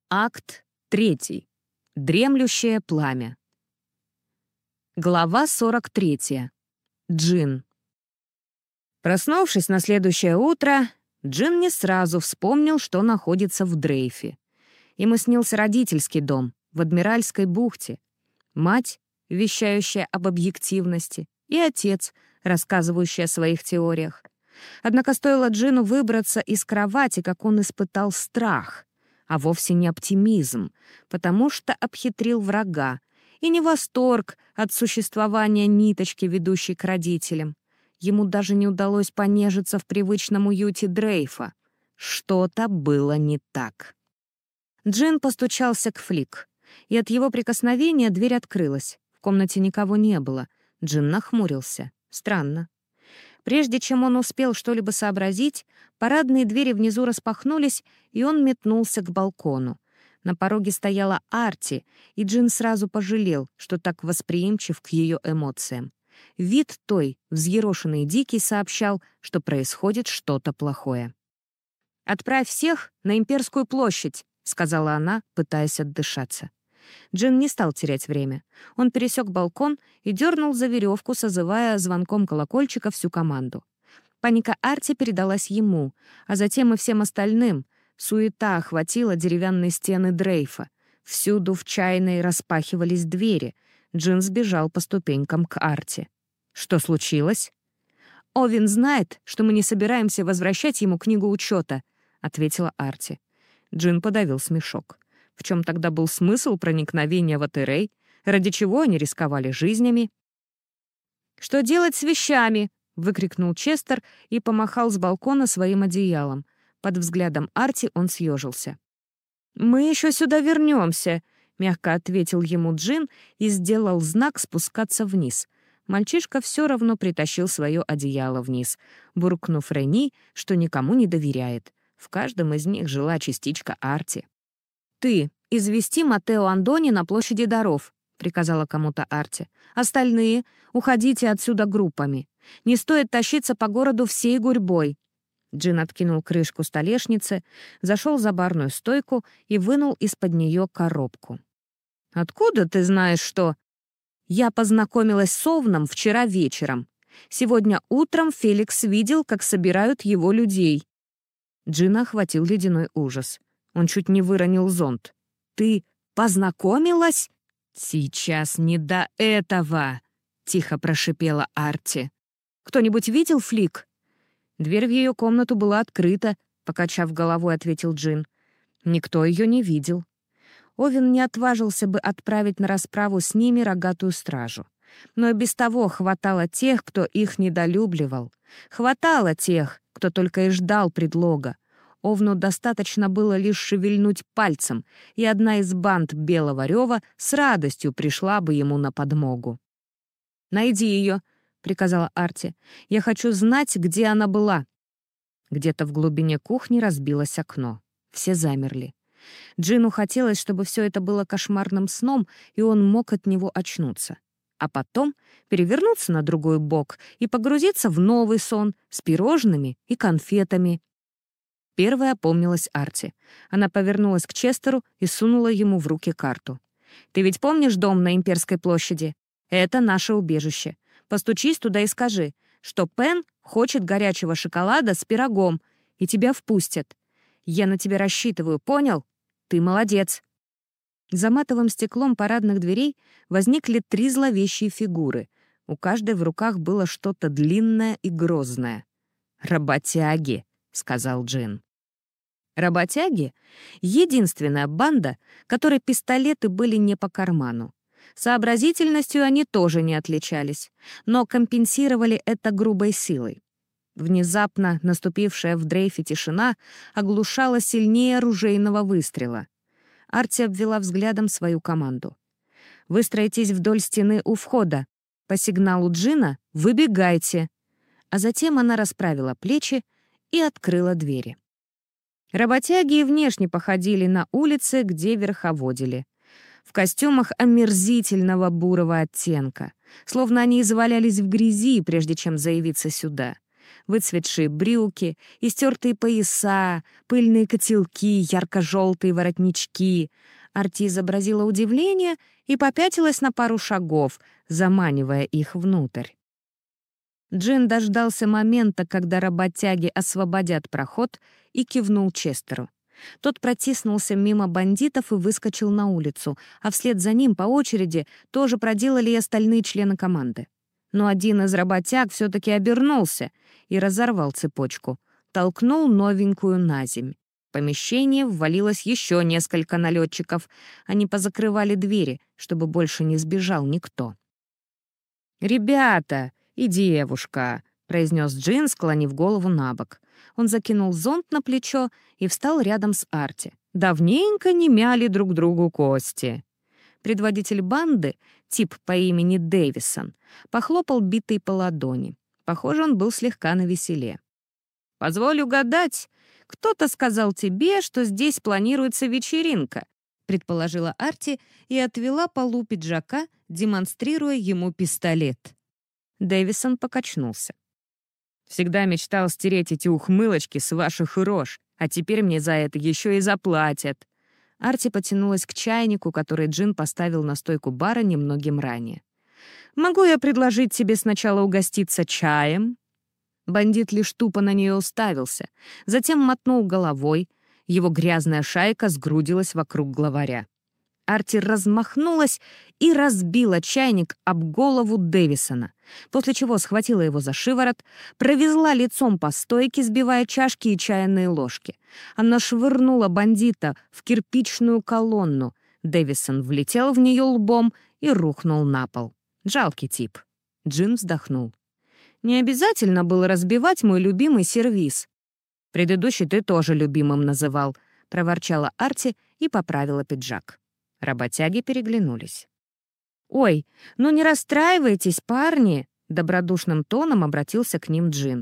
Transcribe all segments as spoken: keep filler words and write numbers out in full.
Акт третий. Дремлющее пламя. Глава сорок третья. Джин. Проснувшись на следующее утро, Джин не сразу вспомнил, что находится в дрейфе. Ему снился родительский дом в Адмиральской бухте, мать, вещающая об объективности, и отец, рассказывающий о своих теориях. Однако стоило Джину выбраться из кровати, как он испытал страх, а вовсе не оптимизм, потому что обхитрил врага, и не восторг от существования ниточки, ведущей к родителям. Ему даже не удалось понежиться в привычном уюте дрейфа. Что-то было не так. Джин постучался к Флик, и от его прикосновения дверь открылась. В комнате никого не было. Джин нахмурился. Странно. Прежде чем он успел что-либо сообразить, парадные двери внизу распахнулись, и он метнулся к балкону. На пороге стояла Арти, и Джин сразу пожалел, что так восприимчив к ее эмоциям. Вид той, взъерошенный и дикий, сообщал, что происходит что-то плохое. «Отправь всех на Имперскую площадь», — сказала она, пытаясь отдышаться. Джин не стал терять время. Он пересек балкон и дернул за веревку, созывая звонком колокольчика всю команду. Паника Арти передалась ему, а затем и всем остальным. Суета охватила деревянные стены дрейфа. Всюду в чайной распахивались двери. Джин сбежал по ступенькам к Арти. «Что случилось?» «Овен знает, что мы не собираемся возвращать ему книгу учета», — ответила Арти. Джин подавил смешок. В чем тогда был смысл проникновения в Атерей? Ради чего они рисковали жизнями? «Что делать с вещами?» — выкрикнул Честер и помахал с балкона своим одеялом. Под взглядом Арти он съежился. «Мы еще сюда вернемся», — мягко ответил ему Джин и сделал знак спускаться вниз. Мальчишка все равно притащил свое одеяло вниз, буркнув Рени, что никому не доверяет. В каждом из них жила частичка Арти. «Ты, извести Матео Андони на площади даров», — приказала кому-то Арти. «Остальные уходите отсюда группами. Не стоит тащиться по городу всей гурьбой». Джин откинул крышку столешницы, зашел за барную стойку и вынул из-под нее коробку. «Откуда ты знаешь, что...» «Я познакомилась с Овном вчера вечером. Сегодня утром Феликс видел, как собирают его людей». Джина охватил ледяной ужас. Он чуть не выронил зонт. «Ты познакомилась?» «Сейчас не до этого», — тихо прошипела Арти. «Кто-нибудь видел Флик?» «Дверь в ее комнату была открыта», — покачав головой, ответил Джин. «Никто ее не видел». Овен не отважился бы отправить на расправу с ними рогатую стражу. Но и без того хватало тех, кто их недолюбливал. Хватало тех, кто только и ждал предлога. Овну достаточно было лишь шевельнуть пальцем, и одна из банд Белого Рёва с радостью пришла бы ему на подмогу. «Найди ее», — приказала Арти. «Я хочу знать, где она была». Где-то в глубине кухни разбилось окно. Все замерли. Джину хотелось, чтобы все это было кошмарным сном, и он мог от него очнуться. А потом перевернуться на другой бок и погрузиться в новый сон с пирожными и конфетами. Первая опомнилась Арти. Она повернулась к Честеру и сунула ему в руки карту. «Ты ведь помнишь дом на Имперской площади? Это наше убежище. Постучись туда и скажи, что Пен хочет горячего шоколада с пирогом, и тебя впустят. Я на тебя рассчитываю, понял? Ты молодец». За матовым стеклом парадных дверей возникли три зловещие фигуры. У каждой в руках было что-то длинное и грозное. «Работяги», — сказал Джин. Работяги — единственная банда, которой пистолеты были не по карману. Сообразительностью они тоже не отличались, но компенсировали это грубой силой. Внезапно наступившая в дрейфе тишина оглушала сильнее ружейного выстрела. Арти обвела взглядом свою команду. «Выстроитесь вдоль стены у входа. По сигналу Джина выбегайте». А затем она расправила плечи и открыла двери. Работяги и внешне походили на улицы, где верховодили. В костюмах омерзительного бурого оттенка, словно они извалялись в грязи, прежде чем заявиться сюда. Выцветшие брюки, истертые пояса, пыльные котелки, ярко-желтые воротнички. Арти изобразила удивление и попятилась на пару шагов, заманивая их внутрь. Джин дождался момента, когда работяги освободят проход, и кивнул Честеру. Тот протиснулся мимо бандитов и выскочил на улицу, а вслед за ним по очереди тоже проделали и остальные члены команды. Но один из работяг все-таки обернулся и разорвал цепочку, толкнул новенькую на земь. В помещение ввалилось еще несколько налетчиков. Они позакрывали двери, чтобы больше не сбежал никто. «Ребята и девушка», — произнес Джин, склонив голову на бок. Он закинул зонт на плечо и встал рядом с Арти. Давненько не мяли друг другу кости. Предводитель банды, тип по имени Дэвисон, похлопал битой по ладони. Похоже, он был слегка навеселе. «Позволь угадать, кто-то сказал тебе, что здесь планируется вечеринка», предположила Арти и отвела полу пиджака, демонстрируя ему пистолет. Дэвисон покачнулся. «Всегда мечтал стереть эти ухмылочки с ваших рож, а теперь мне за это еще и заплатят». Арти потянулась к чайнику, который Джин поставил на стойку бара немногим ранее. «Могу я предложить тебе сначала угоститься чаем?» Бандит лишь тупо на нее уставился, затем мотнул головой. Его грязная шайка сгрудилась вокруг главаря. Арти размахнулась и разбила чайник об голову Дэвисона, после чего схватила его за шиворот, провезла лицом по стойке, сбивая чашки и чайные ложки. Она швырнула бандита в кирпичную колонну. Дэвисон влетел в нее лбом и рухнул на пол. Жалкий тип. Джин вздохнул. «Не обязательно было разбивать мой любимый сервиз». «Предыдущий ты тоже любимым называл», — проворчала Арти и поправила пиджак. Работяги переглянулись. «Ой, ну не расстраивайтесь, парни!» — добродушным тоном обратился к ним Джин.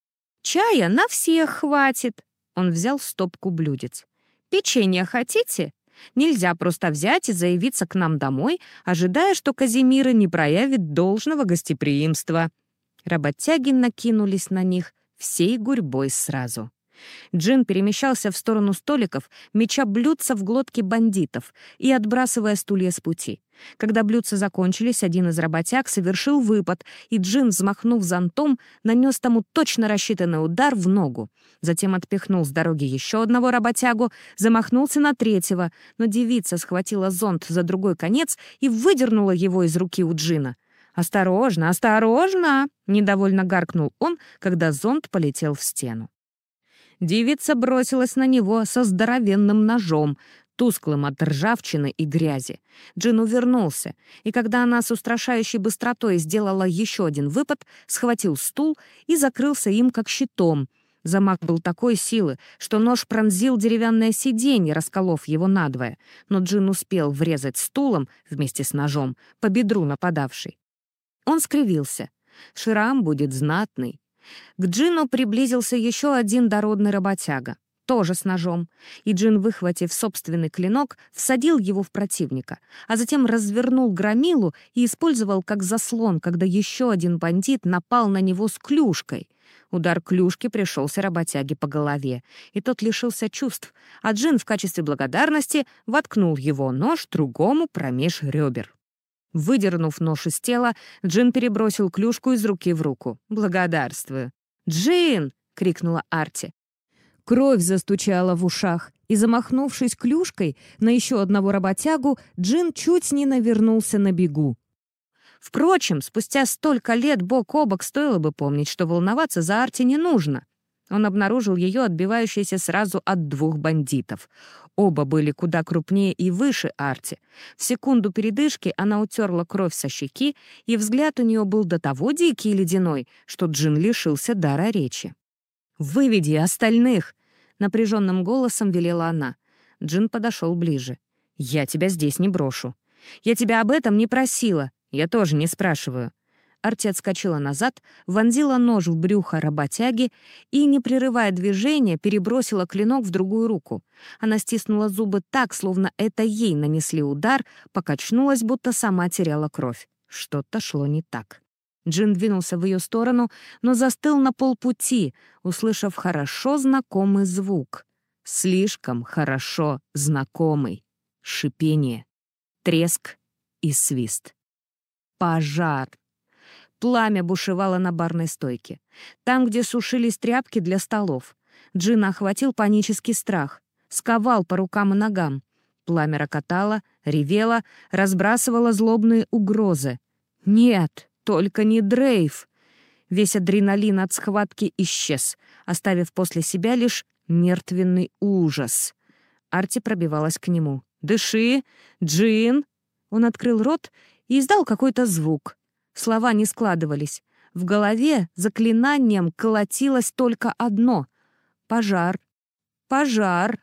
«Чая на всех хватит!» — он взял стопку блюдец. «Печенье хотите? Нельзя просто взять и заявиться к нам домой, ожидая, что Казимира не проявит должного гостеприимства». Работяги накинулись на них всей гурьбой сразу. Джин перемещался в сторону столиков, меча блюдца в глотки бандитов и отбрасывая стулья с пути. Когда блюдца закончились, один из работяг совершил выпад, и Джин, взмахнув зонтом, нанес тому точно рассчитанный удар в ногу. Затем отпихнул с дороги еще одного работягу, замахнулся на третьего, но девица схватила зонт за другой конец и выдернула его из руки у Джина. «Осторожно, осторожно!» — недовольно гаркнул он, когда зонт полетел в стену. Девица бросилась на него со здоровенным ножом, тусклым от ржавчины и грязи. Джин увернулся, и когда она с устрашающей быстротой сделала еще один выпад, схватил стул и закрылся им как щитом. Замах был такой силы, что нож пронзил деревянное сиденье, расколов его надвое, но Джин успел врезать стулом вместе с ножом по бедру нападавшей. Он скривился. Шрам будет знатный. К Джину приблизился еще один дородный работяга, тоже с ножом, и Джин, выхватив собственный клинок, всадил его в противника, а затем развернул громилу и использовал как заслон, когда еще один бандит напал на него с клюшкой. Удар клюшки пришелся работяге по голове, и тот лишился чувств, а Джин в качестве благодарности воткнул его нож другому промеж ребер. Выдернув нож из тела, Джин перебросил клюшку из руки в руку. «Благодарствую». «Джин!» — крикнула Арти. Кровь застучала в ушах, и, замахнувшись клюшкой на еще одного работягу, Джин чуть не навернулся на бегу. Впрочем, спустя столько лет бок о бок стоило бы помнить, что волноваться за Арти не нужно. Он обнаружил ее отбивающейся сразу от двух бандитов. Оба были куда крупнее и выше Арти. В секунду передышки она утерла кровь со щеки, и взгляд у нее был до того дикий и ледяной, что Джин лишился дара речи. «Выведи остальных!» — напряженным голосом велела она. Джин подошел ближе. «Я тебя здесь не брошу. Я тебя об этом не просила. Я тоже не спрашиваю». Арти отскочила назад, вонзила нож в брюхо работяги и, не прерывая движения, перебросила клинок в другую руку. Она стиснула зубы так, словно это ей нанесли удар, покачнулась, будто сама теряла кровь. Что-то шло не так. Джин двинулся в ее сторону, но застыл на полпути, услышав хорошо знакомый звук. Слишком хорошо знакомый. Шипение, треск и свист. Пожар. Пламя бушевало на барной стойке. Там, где сушились тряпки для столов. Джина охватил панический страх. Сковал по рукам и ногам. Пламя рокотало, ревело, разбрасывало злобные угрозы. Нет, только не Дрейф. Весь адреналин от схватки исчез, оставив после себя лишь мертвенный ужас. Арти пробивалась к нему. «Дыши! Джин!» Он открыл рот и издал какой-то звук. Слова не складывались. В голове заклинанием колотилось только одно — пожар, пожар,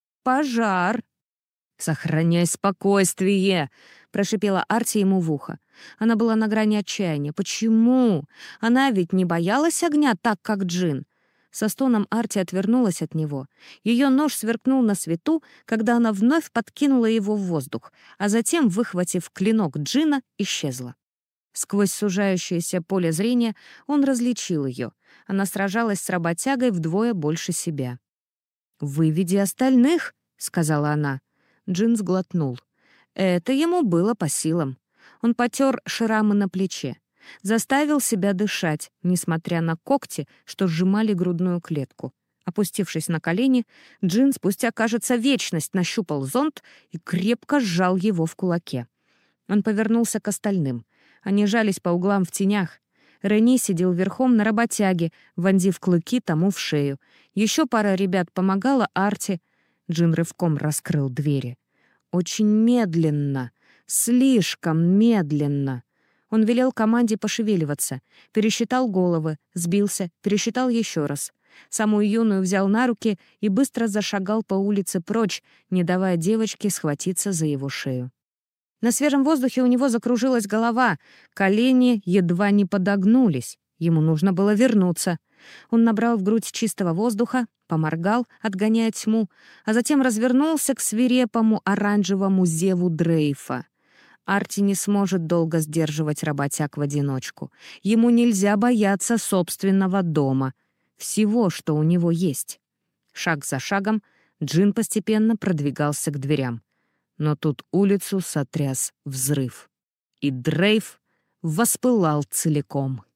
пожар. «Сохраняй спокойствие!» — прошипела Арти ему в ухо. Она была на грани отчаяния. Почему? Она ведь не боялась огня так, как Джин. Со стоном Арти отвернулась от него. Ее нож сверкнул на свету, когда она вновь подкинула его в воздух, а затем, выхватив клинок Джина, исчезла. Сквозь сужающееся поле зрения он различил ее. Она сражалась с работягой вдвое больше себя. «Выведи остальных», — сказала она. Джин сглотнул. Это ему было по силам. Он потер шрамы на плече. Заставил себя дышать, несмотря на когти, что сжимали грудную клетку. Опустившись на колени, Джин спустя, кажется, вечность нащупал зонт и крепко сжал его в кулаке. Он повернулся к остальным. Они жались по углам в тенях. Рени сидел верхом на работяге, вонзив клыки тому в шею. Еще пара ребят помогала Арти. Джин рывком раскрыл двери. Очень медленно, слишком медленно. Он велел команде пошевеливаться, пересчитал головы, сбился, пересчитал еще раз. Самую юную взял на руки и быстро зашагал по улице прочь, не давая девочке схватиться за его шею. На свежем воздухе у него закружилась голова, колени едва не подогнулись. Ему нужно было вернуться. Он набрал в грудь чистого воздуха, поморгал, отгоняя тьму, а затем развернулся к свирепому оранжевому зеву Дрейфа. Арти не сможет долго сдерживать работяг в одиночку. Ему нельзя бояться собственного дома, всего, что у него есть. Шаг за шагом Джин постепенно продвигался к дверям. Но тут улицу сотряс взрыв, и Дрейф воспылал целиком.